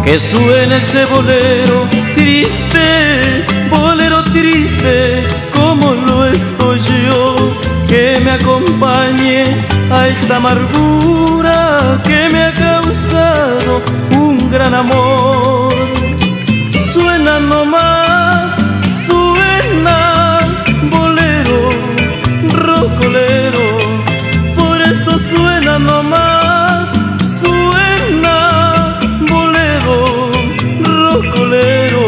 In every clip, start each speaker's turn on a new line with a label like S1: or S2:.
S1: que suene ese bolero triste, como lo estoy yo, que me acompañe a esta amargura que me ha causado un gran amor. Suena nomás, suena bolero, rocolero, por eso suena nomás, suena bolero, rocolero.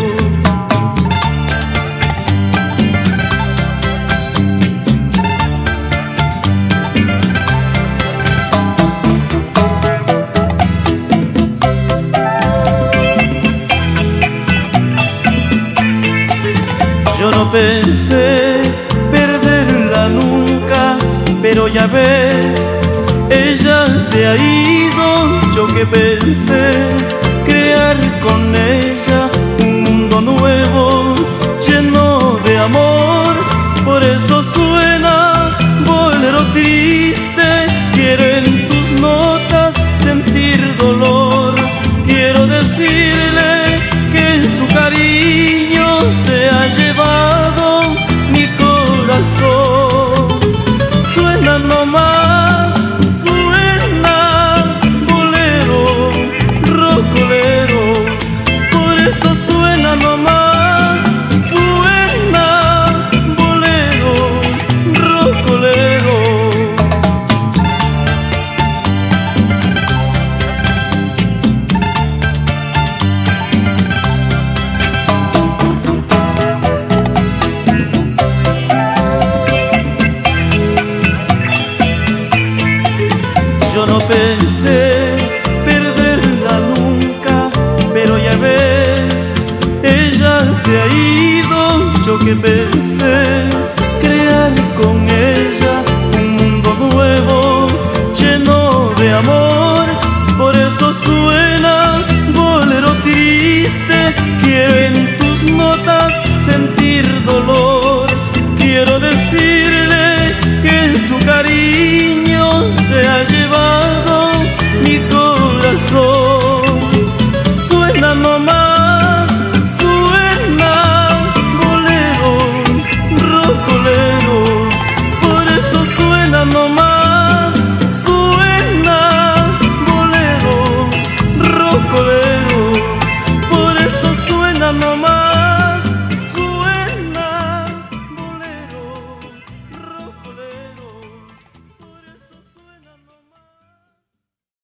S1: Yo no pensé perderla nunca, pero ya ves, ella se ha ido. Yo que pensé crear con ella un mundo nuevo, lleno de amor. Por eso suena bolero triste, quiero en tus notas sentir dolor. Quiero decirle que en su cariño se ha llevado mi corazón. Suena nomás, suena bolero, rocolero, por eso suena nomás, suena bolero, rocolero. Yo no pensé perderla nunca, pero ya ves, ella se ha ido. Yo que pensé